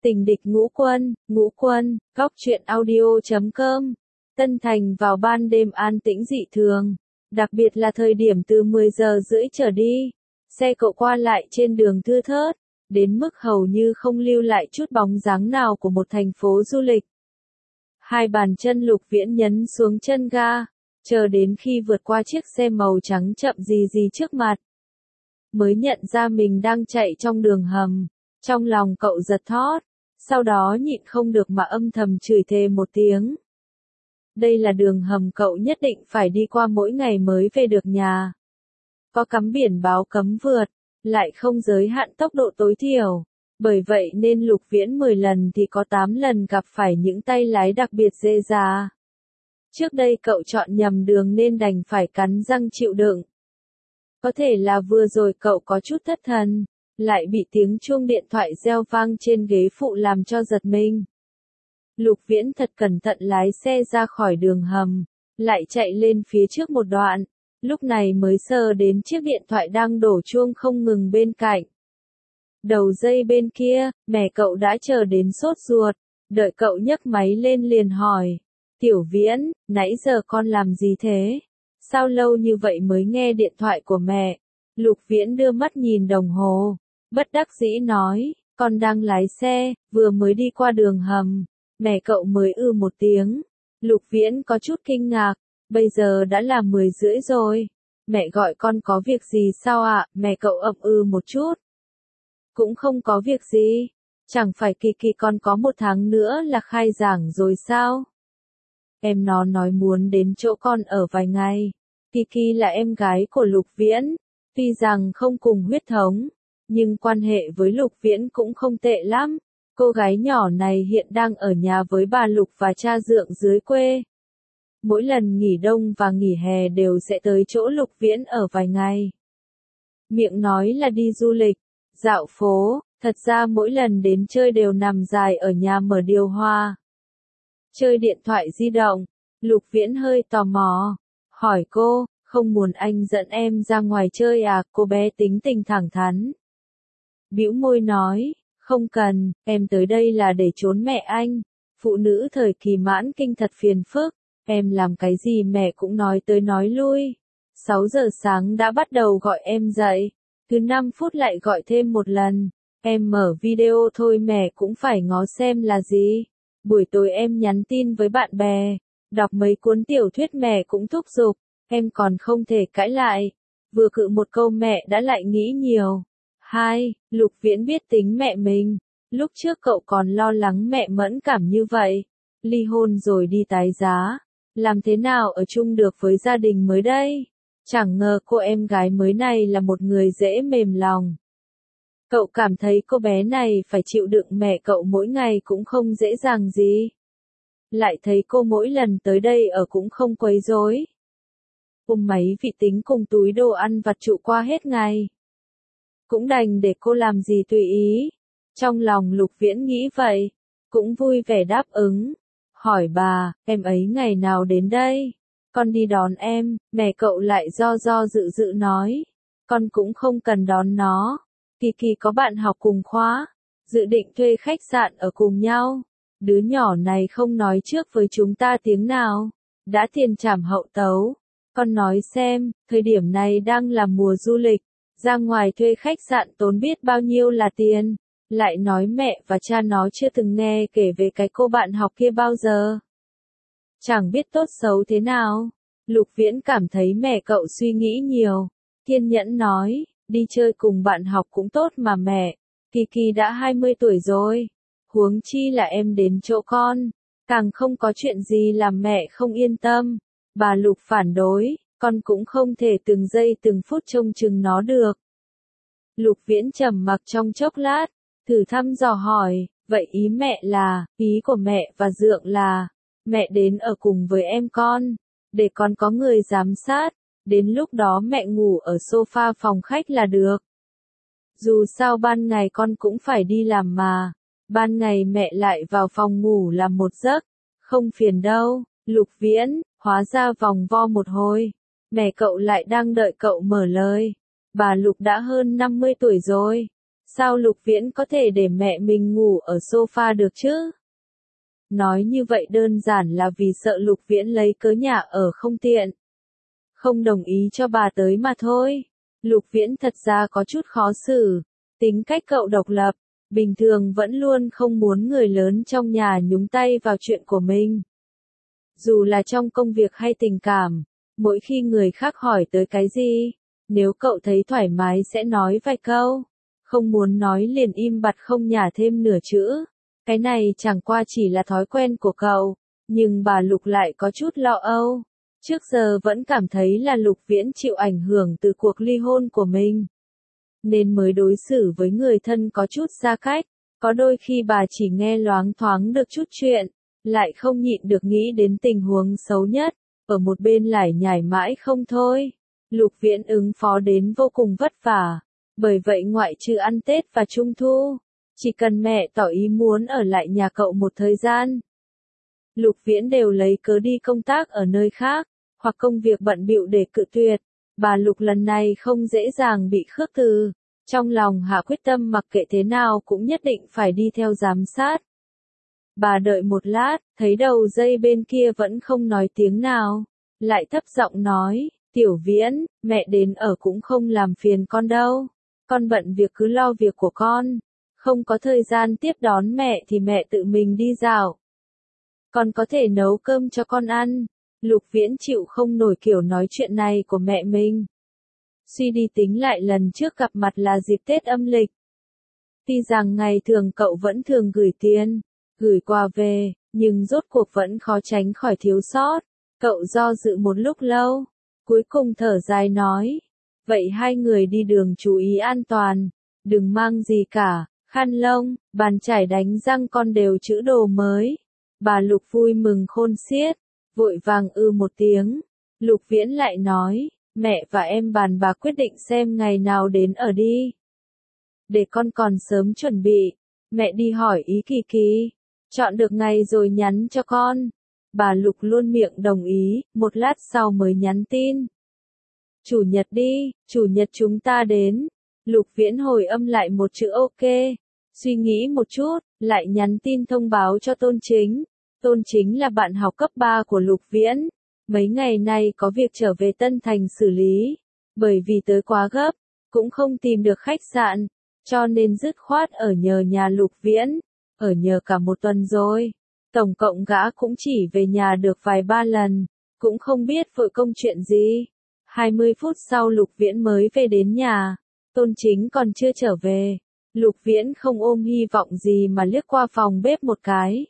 Tình địch ngũ quân, góc truyện audio.com. Tân Thành vào ban đêm an tĩnh dị thường, đặc biệt là thời điểm từ 10 giờ rưỡi trở đi, xe cộ qua lại trên đường thưa thớt, đến mức hầu như không lưu lại chút bóng dáng nào của một thành phố du lịch. Hai bàn chân Lục Viễn nhấn xuống chân ga, chờ đến khi vượt qua chiếc xe màu trắng chậm rì rì trước mặt, mới nhận ra mình đang chạy trong đường hầm. Trong lòng cậu giật thót, sau đó nhịn không được mà âm thầm chửi thề một tiếng. Đây là đường hầm cậu nhất định phải đi qua mỗi ngày mới về được nhà. Có cắm biển báo cấm vượt, lại không giới hạn tốc độ tối thiểu. Bởi vậy nên Lục Viễn 10 lần thì có 8 lần gặp phải những tay lái đặc biệt dê già. Trước đây cậu chọn nhầm đường nên đành phải cắn răng chịu đựng. Có thể là vừa rồi cậu có chút thất thần, lại bị tiếng chuông điện thoại reo vang trên ghế phụ làm cho giật mình. Lục Viễn thật cẩn thận lái xe ra khỏi đường hầm, lại chạy lên phía trước một đoạn, lúc này mới sờ đến chiếc điện thoại đang đổ chuông không ngừng bên cạnh. Đầu dây bên kia, mẹ cậu đã chờ đến sốt ruột, đợi cậu nhấc máy lên liền hỏi, Tiểu Viễn, nãy giờ con làm gì thế? Sao lâu như vậy mới nghe điện thoại của mẹ? Lục Viễn đưa mắt nhìn đồng hồ, bất đắc dĩ nói, con đang lái xe, vừa mới đi qua đường hầm. Mẹ cậu mới một tiếng. Lục Viễn có chút kinh ngạc, bây giờ đã là 10 rưỡi rồi. Mẹ gọi con có việc gì sao ạ? Mẹ cậu ậm một chút. Cũng không có việc gì. Chẳng phải Kỳ Kỳ con có 1 tháng nữa là khai giảng rồi sao? Em nó nói muốn đến chỗ con ở vài ngày. Kỳ Kỳ là em gái của Lục Viễn. Tuy rằng không cùng huyết thống, nhưng quan hệ với Lục Viễn cũng không tệ lắm. Cô gái nhỏ này hiện đang ở nhà với bà Lục và cha dượng dưới quê. Mỗi lần nghỉ đông và nghỉ hè đều sẽ tới chỗ Lục Viễn ở vài ngày. Miệng nói là đi du lịch, dạo phố, thật ra mỗi lần đến chơi đều nằm dài ở nhà mở điều hòa. Chơi điện thoại di động, Lục Viễn hơi tò mò, hỏi cô, không muốn anh dẫn em ra ngoài chơi à? Cô bé tính tình thẳng thắn. Bĩu môi nói, không cần, em tới đây là để trốn mẹ anh. Phụ nữ thời kỳ mãn kinh thật phiền phức, em làm cái gì mẹ cũng nói tới nói lui. 6 giờ sáng đã bắt đầu gọi em dậy, cứ 5 phút lại gọi thêm một lần. Em mở video thôi mẹ cũng phải ngó xem là gì. Buổi tối em nhắn tin với bạn bè, đọc mấy cuốn tiểu thuyết mẹ cũng thúc giục, em còn không thể cãi lại. Vừa cự một câu mẹ đã lại nghĩ nhiều. 2. Lục Viễn biết tính mẹ mình. Lúc trước cậu còn lo lắng mẹ mẫn cảm như vậy. Ly hôn rồi đi tái giá. Làm thế nào ở chung được với gia đình mới đây? Chẳng ngờ cô em gái mới này là một người dễ mềm lòng. Cậu cảm thấy cô bé này phải chịu đựng mẹ cậu mỗi ngày cũng không dễ dàng gì. Lại thấy cô mỗi lần tới đây ở cũng không quấy rối. Ôm máy vi tính cùng túi đồ ăn vặt trụ qua hết ngày. Cũng đành để cô làm gì tùy ý. Trong lòng Lục Viễn nghĩ vậy, cũng vui vẻ đáp ứng. Hỏi bà, em ấy ngày nào đến đây? Con đi đón em. Mẹ cậu lại do dự nói. Con cũng không cần đón nó. Kỳ Kỳ có bạn học cùng khóa, dự định thuê khách sạn ở cùng nhau. Đứa nhỏ này không nói trước với chúng ta tiếng nào, đã tiền trảm hậu tấu. Con nói xem, thời điểm này đang là mùa du lịch. Ra ngoài thuê khách sạn tốn biết bao nhiêu là tiền. Lại nói mẹ và cha nó chưa từng nghe kể về cái cô bạn học kia bao giờ. Chẳng biết tốt xấu thế nào. Lục Viễn cảm thấy mẹ cậu suy nghĩ nhiều. Kiên nhẫn nói, đi chơi cùng bạn học cũng tốt mà mẹ. Kỳ Kỳ đã 20 tuổi rồi. Huống chi là em đến chỗ con. Càng không có chuyện gì làm mẹ không yên tâm. Bà Lục phản đối. Con cũng không thể từng giây từng phút trông chừng nó được. Lục Viễn trầm mặc trong chốc lát, thử thăm dò hỏi, vậy ý mẹ là, ý của mẹ và dượng là, mẹ đến ở cùng với em con, để con có người giám sát, đến lúc đó mẹ ngủ ở sofa phòng khách là được. Dù sao ban ngày con cũng phải đi làm mà, ban ngày mẹ lại vào phòng ngủ làm một giấc, không phiền đâu. Lục Viễn, hóa ra vòng vo một hồi. Mẹ cậu lại đang đợi cậu mở lời. Bà Lục đã hơn 50 tuổi rồi. Sao Lục Viễn có thể để mẹ mình ngủ ở sofa được chứ? Nói như vậy đơn giản là vì sợ Lục Viễn lấy cớ nhà ở không tiện. Không đồng ý cho bà tới mà thôi. Lục Viễn thật ra có chút khó xử. Tính cách cậu độc lập, bình thường vẫn luôn không muốn người lớn trong nhà nhúng tay vào chuyện của mình. Dù là trong công việc hay tình cảm, mỗi khi người khác hỏi tới cái gì, nếu cậu thấy thoải mái sẽ nói vài câu, không muốn nói liền im bặt không nhả thêm nửa chữ. Cái này chẳng qua chỉ là thói quen của cậu, nhưng bà Lục lại có chút lo âu. Trước giờ vẫn cảm thấy là Lục Viễn chịu ảnh hưởng từ cuộc ly hôn của mình, nên mới đối xử với người thân có chút xa cách. Có đôi khi bà chỉ nghe loáng thoáng được chút chuyện, lại không nhịn được nghĩ đến tình huống xấu nhất, ở một bên lải nhải mãi không thôi. Lục Viễn ứng phó đến vô cùng vất vả, bởi vậy ngoại trừ ăn Tết và Trung Thu, chỉ cần mẹ tỏ ý muốn ở lại nhà cậu một thời gian, Lục Viễn đều lấy cớ đi công tác ở nơi khác, hoặc công việc bận bịu để cự tuyệt. Bà Lục lần này không dễ dàng bị khước từ, trong lòng hạ quyết tâm mặc kệ thế nào cũng nhất định phải đi theo giám sát. Bà đợi một lát, thấy đầu dây bên kia vẫn không nói tiếng nào, lại thấp giọng nói, Tiểu Viễn, mẹ đến ở cũng không làm phiền con đâu, con bận việc cứ lo việc của con, không có thời gian tiếp đón mẹ thì mẹ tự mình đi dạo. Con có thể nấu cơm cho con ăn. Lục Viễn chịu không nổi kiểu nói chuyện này của mẹ mình. Suy đi tính lại lần trước gặp mặt là dịp Tết âm lịch. Tuy rằng ngày thường cậu vẫn thường gửi tiền, gửi quà về, nhưng rốt cuộc vẫn khó tránh khỏi thiếu sót. Cậu do dự một lúc lâu, cuối cùng thở dài nói, vậy hai người đi đường chú ý an toàn, đừng mang gì cả, khăn lông, bàn chải đánh răng con đều trữ đồ mới. Bà Lục vui mừng khôn xiết, vội vàng một tiếng. Lục Viễn lại nói, mẹ và em bàn bạc quyết định xem ngày nào đến ở đi. Để con còn sớm chuẩn bị, mẹ đi hỏi ý Kỳ Kỳ, chọn được ngày rồi nhắn cho con. Bà Lục luôn miệng đồng ý, một lát sau mới nhắn tin. Chủ nhật đi, chủ nhật chúng ta đến. Lục Viễn hồi âm lại một chữ ok, suy nghĩ một chút, lại nhắn tin thông báo cho Tôn Chính. Tôn Chính là bạn học cấp 3 của Lục Viễn, mấy ngày nay có việc trở về Tân Thành xử lý, bởi vì tới quá gấp, cũng không tìm được khách sạn, cho nên dứt khoát ở nhờ nhà Lục Viễn, ở nhờ cả một tuần rồi. Tổng cộng gã cũng chỉ về nhà được vài ba lần, cũng không biết vội công chuyện gì. 20 phút sau Lục Viễn mới về đến nhà, Tôn Chính còn chưa trở về. Lục Viễn không ôm hy vọng gì mà liếc qua phòng bếp một cái.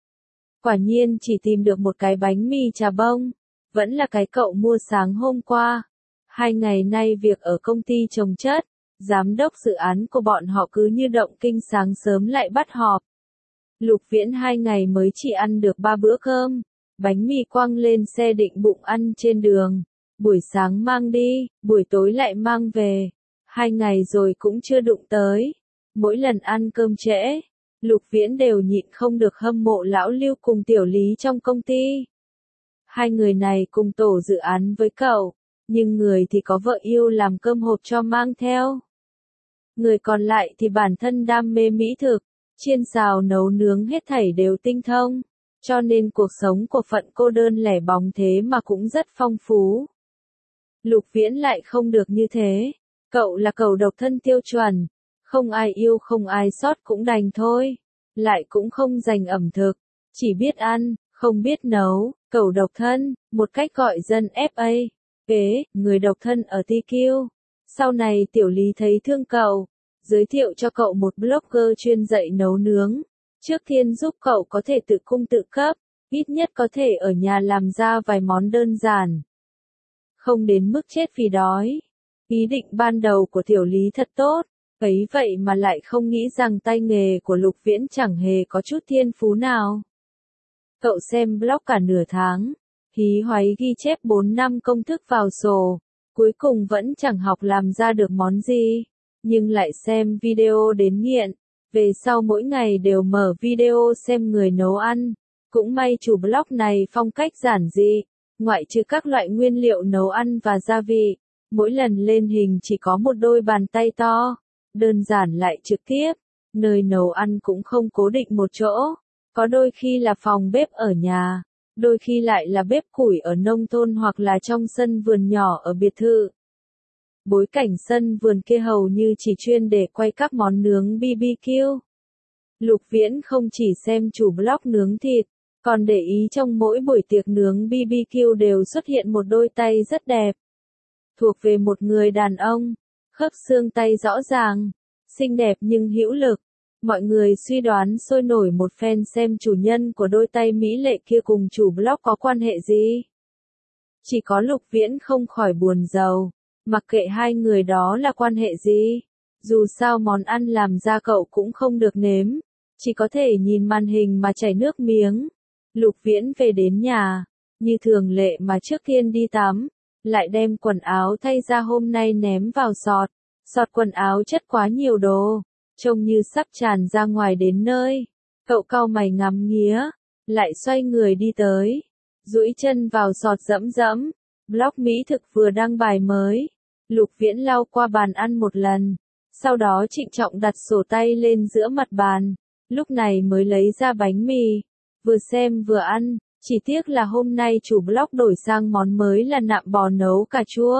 Quả nhiên chỉ tìm được một cái bánh mì trà bông, vẫn là cái cậu mua sáng hôm qua. 2 ngày nay việc ở công ty trồng chất, giám đốc dự án của bọn họ cứ như động kinh sáng sớm lại bắt họp. Lục Viễn 2 ngày mới chỉ ăn được 3 bữa cơm, bánh mì quăng lên xe định bụng ăn trên đường, buổi sáng mang đi, buổi tối lại mang về. 2 ngày rồi cũng chưa đụng tới. Mỗi lần ăn cơm trễ, Lục Viễn đều nhịn không được hâm mộ lão Lưu cùng Tiểu Lý trong công ty. Hai người này cùng tổ dự án với cậu, nhưng người thì có vợ yêu làm cơm hộp cho mang theo. Người còn lại thì bản thân đam mê mỹ thực, chiên xào nấu nướng hết thảy đều tinh thông, cho nên cuộc sống của phận cô đơn lẻ bóng thế mà cũng rất phong phú. Lục Viễn lại không được như thế, cậu là cậu độc thân tiêu chuẩn, không ai yêu không ai sót cũng đành thôi, lại cũng không dành ẩm thực, chỉ biết ăn, không biết nấu, cậu độc thân, một cách gọi dân FA, người độc thân ở TQ. Sau này Tiểu Lý thấy thương cậu, giới thiệu cho cậu một blogger chuyên dạy nấu nướng, trước tiên giúp cậu có thể tự cung tự cấp, ít nhất có thể ở nhà làm ra vài món đơn giản. Không đến mức chết vì đói. Ý định ban đầu của Tiểu Lý thật tốt, ấy vậy mà lại không nghĩ rằng tay nghề của Lục Viễn chẳng hề có chút thiên phú nào. Cậu xem blog cả nửa tháng, hí hoáy ghi chép 4 năm công thức vào sổ, cuối cùng vẫn chẳng học làm ra được món gì, nhưng lại xem video đến nghiện, về sau mỗi ngày đều mở video xem người nấu ăn. Cũng may chủ blog này phong cách giản dị, ngoại trừ các loại nguyên liệu nấu ăn và gia vị, mỗi lần lên hình chỉ có một đôi bàn tay to, đơn giản lại trực tiếp, nơi nấu ăn cũng không cố định một chỗ, có đôi khi là phòng bếp ở nhà, đôi khi lại là bếp củi ở nông thôn hoặc là trong sân vườn nhỏ ở biệt thự. Bối cảnh sân vườn kia hầu như chỉ chuyên để quay các món nướng BBQ. Lục Viễn không chỉ xem chủ blog nướng thịt, còn để ý trong mỗi buổi tiệc nướng BBQ đều xuất hiện một đôi tay rất đẹp. Thuộc về một người đàn ông, khớp xương tay rõ ràng, xinh đẹp nhưng hữu lực. Mọi người suy đoán sôi nổi một phen xem chủ nhân của đôi tay mỹ lệ kia cùng chủ blog có quan hệ gì. Chỉ có Lục Viễn không khỏi buồn rầu, mặc kệ hai người đó là quan hệ gì. Dù sao món ăn làm ra cậu cũng không được nếm, chỉ có thể nhìn màn hình mà chảy nước miếng. Lục Viễn về đến nhà, như thường lệ mà trước tiên đi tắm, lại đem quần áo thay ra hôm nay ném vào sọt. Sọt quần áo chất quá nhiều đồ, trông như sắp tràn ra ngoài đến nơi. Cậu cau mày ngắm nghía, lại xoay người đi tới, duỗi chân vào sọt dẫm dẫm. Blog mỹ thực vừa đăng bài mới. Lục Viễn lau qua bàn ăn một lần, sau đó trịnh trọng đặt sổ tay lên giữa mặt bàn, lúc này mới lấy ra bánh mì, vừa xem vừa ăn, chỉ tiếc là hôm nay chủ blog đổi sang món mới là nạm bò nấu cà chua.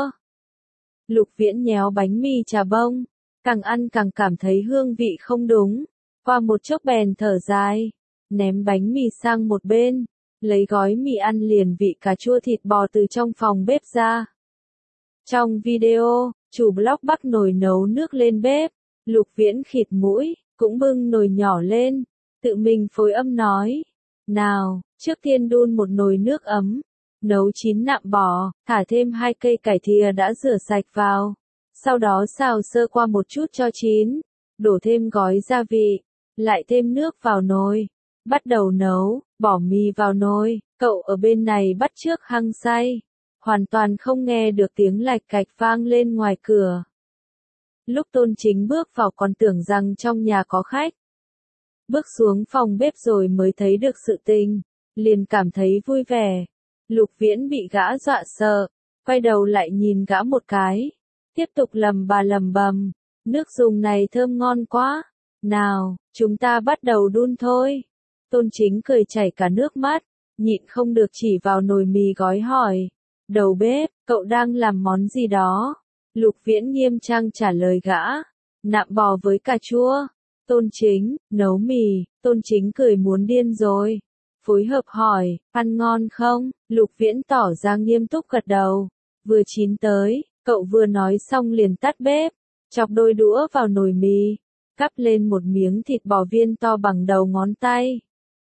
Lục Viễn nhéo bánh mì chà bông, càng ăn càng cảm thấy hương vị không đúng, qua một chốc bèn thở dài, ném bánh mì sang một bên, lấy gói mì ăn liền vị cà chua thịt bò từ trong phòng bếp ra. Trong video, chủ blog bắc nồi nấu nước lên bếp, Lục Viễn khịt mũi, cũng bưng nồi nhỏ lên, tự mình phối âm nói. Nào, trước tiên đun một nồi nước ấm, nấu chín nạm bò, thả thêm 2 cây cải thìa đã rửa sạch vào, sau đó xào sơ qua một chút cho chín, đổ thêm gói gia vị, lại thêm nước vào nồi, bắt đầu nấu, bỏ mì vào nồi, cậu ở bên này bắt chước hăng say, hoàn toàn không nghe được tiếng lạch cạch vang lên ngoài cửa. Lúc Tôn Chính bước vào còn tưởng rằng trong nhà có khách. Bước xuống phòng bếp rồi mới thấy được sự tình, liền cảm thấy vui vẻ. Lục Viễn bị gã dọa sợ, quay đầu lại nhìn gã một cái, tiếp tục lầm bầm, nước dùng này thơm ngon quá, nào, chúng ta bắt đầu đun thôi. Tôn Chính cười chảy cả nước mắt, nhịn không được chỉ vào nồi mì gói hỏi, đầu bếp, cậu đang làm món gì đó? Lục Viễn nghiêm trang trả lời gã, nạm bò với cà chua. Tôn Chính, nấu mì. Tôn Chính cười muốn điên rồi. Phối hợp hỏi, ăn ngon không? Lục Viễn tỏ ra nghiêm túc gật đầu. Vừa chín tới, cậu vừa nói xong liền tắt bếp, chọc đôi đũa vào nồi mì, cắp lên một miếng thịt bò viên to bằng đầu ngón tay.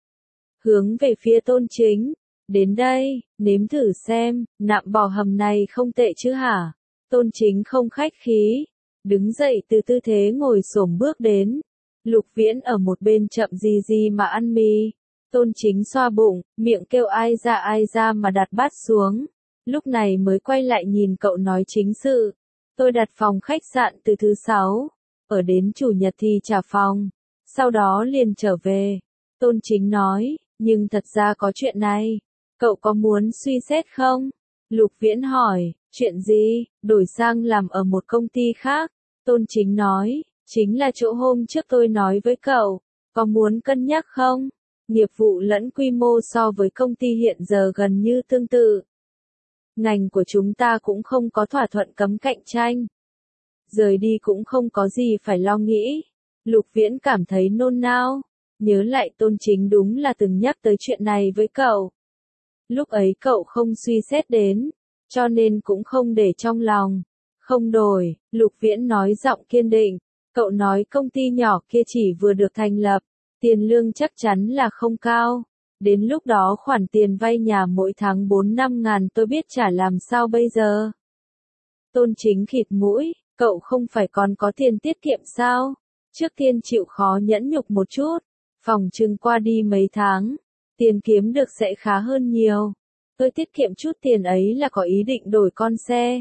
Hướng về phía Tôn Chính, đến đây, nếm thử xem, nạm bò hầm này không tệ chứ hả? Tôn Chính không khách khí, đứng dậy từ tư thế ngồi xổm bước đến. Lục Viễn ở một bên chậm gì mà ăn mì. Tôn Chính xoa bụng, miệng kêu ai ra mà đặt bát xuống. Lúc này mới quay lại nhìn cậu nói chính sự. Tôi đặt phòng khách sạn từ thứ 6, ở đến chủ nhật thì trả phòng, sau đó liền trở về. Tôn Chính nói, nhưng thật ra có chuyện này, cậu có muốn suy xét không? Lục Viễn hỏi, chuyện gì? Đổi sang làm ở một công ty khác. Tôn Chính nói, chính là chỗ hôm trước tôi nói với cậu, có muốn cân nhắc không? Nghiệp vụ lẫn quy mô so với công ty hiện giờ gần như tương tự. Ngành của chúng ta cũng không có thỏa thuận cấm cạnh tranh. Rời đi cũng không có gì phải lo nghĩ. Lục Viễn cảm thấy nôn nao, nhớ lại Tôn Chính đúng là từng nhắc tới chuyện này với cậu. Lúc ấy cậu không suy xét đến, cho nên cũng không để trong lòng. Không đổi, Lục Viễn nói giọng kiên định. Cậu nói công ty nhỏ kia chỉ vừa được thành lập, tiền lương chắc chắn là không cao. Đến lúc đó khoản tiền vay nhà mỗi tháng 4-5 ngàn tôi biết trả làm sao bây giờ. Tôn Chính khịt mũi, cậu không phải còn có tiền tiết kiệm sao? Trước tiên chịu khó nhẫn nhục một chút, phòng trừng qua đi mấy tháng, tiền kiếm được sẽ khá hơn nhiều. Tôi tiết kiệm chút tiền ấy là có ý định đổi con xe.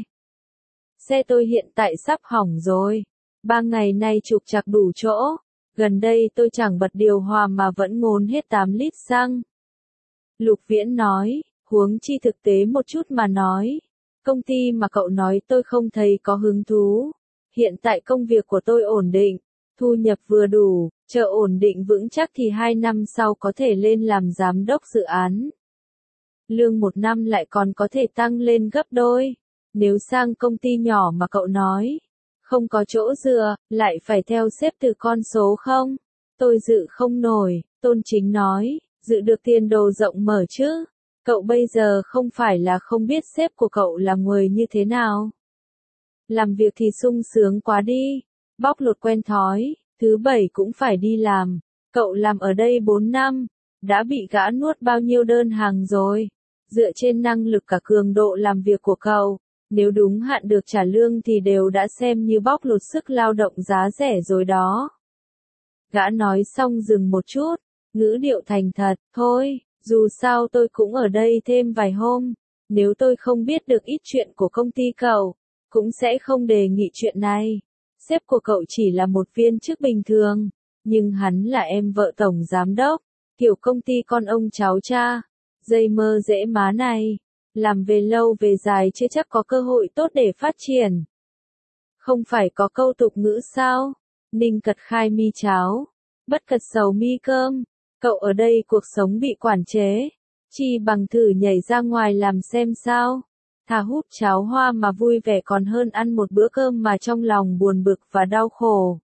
Xe tôi hiện tại sắp hỏng rồi. 3 ngày nay trục trặc đủ chỗ. Gần đây tôi chẳng bật điều hòa mà vẫn ngốn hết 8 lít xăng. Lục Viễn nói, huống chi thực tế một chút mà nói. Công ty mà cậu nói tôi không thấy có hứng thú. Hiện tại công việc của tôi ổn định, thu nhập vừa đủ, chờ ổn định vững chắc thì 2 năm sau có thể lên làm giám đốc dự án. Lương 1 năm lại còn có thể tăng lên gấp đôi. Nếu sang công ty nhỏ mà cậu nói, không có chỗ dựa, lại phải theo xếp từ con số không? Tôi dự không nổi, Tôn Chính nói, dự được tiền đồ rộng mở chứ. Cậu bây giờ không phải là không biết sếp của cậu là người như thế nào. Làm việc thì sung sướng quá đi, bóc lột quen thói, thứ bảy cũng phải đi làm. Cậu làm ở đây 4 năm, đã bị gã nuốt bao nhiêu đơn hàng rồi. Dựa trên năng lực cả cường độ làm việc của cậu, nếu đúng hạn được trả lương thì đều đã xem như bóc lột sức lao động giá rẻ rồi đó. Gã nói xong dừng một chút, ngữ điệu thành thật, thôi, dù sao tôi cũng ở đây thêm vài hôm, nếu tôi không biết được ít chuyện của công ty cậu, cũng sẽ không đề nghị chuyện này. Sếp của cậu chỉ là một viên chức bình thường, nhưng hắn là em vợ tổng giám đốc, kiểu công ty con ông cháu cha, dây mơ dễ má này, làm về lâu về dài chưa chắc có cơ hội tốt để phát triển. Không phải có câu tục ngữ sao? Ninh cật khai mi cháo, bất cật sầu mi cơm. Cậu ở đây cuộc sống bị quản chế, chi bằng thử nhảy ra ngoài làm xem sao. Thà hút cháo hoa mà vui vẻ còn hơn ăn một bữa cơm mà trong lòng buồn bực và đau khổ.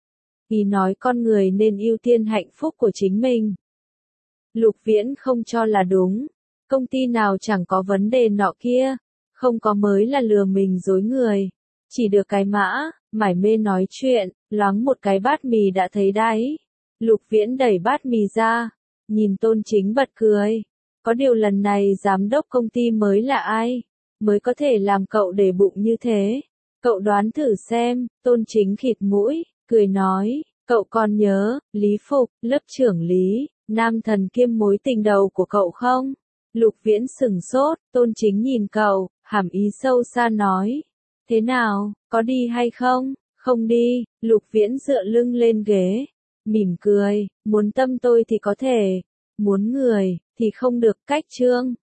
Ý nói con người nên ưu tiên hạnh phúc của chính mình. Lục Viễn không cho là đúng. Công ty nào chẳng có vấn đề nọ kia, không có mới là lừa mình dối người. Chỉ được cái mã, mải mê nói chuyện, loáng một cái bát mì đã thấy đáy. Lục Viễn đẩy bát mì ra, nhìn Tôn Chính bật cười. Có điều lần này giám đốc công ty mới là ai, mới có thể làm cậu để bụng như thế? Cậu đoán thử xem. Tôn Chính khịt mũi, cười nói, cậu còn nhớ, Lý Phục, lớp trưởng Lý, nam thần kiêm mối tình đầu của cậu không? Lục Viễn sửng sốt, Tôn Chính nhìn cậu, hàm ý sâu xa nói. Thế nào, có đi hay không? Không đi. Lục Viễn dựa lưng lên ghế, mỉm cười, muốn tâm tôi thì có thể, muốn người, thì không được. Cách chương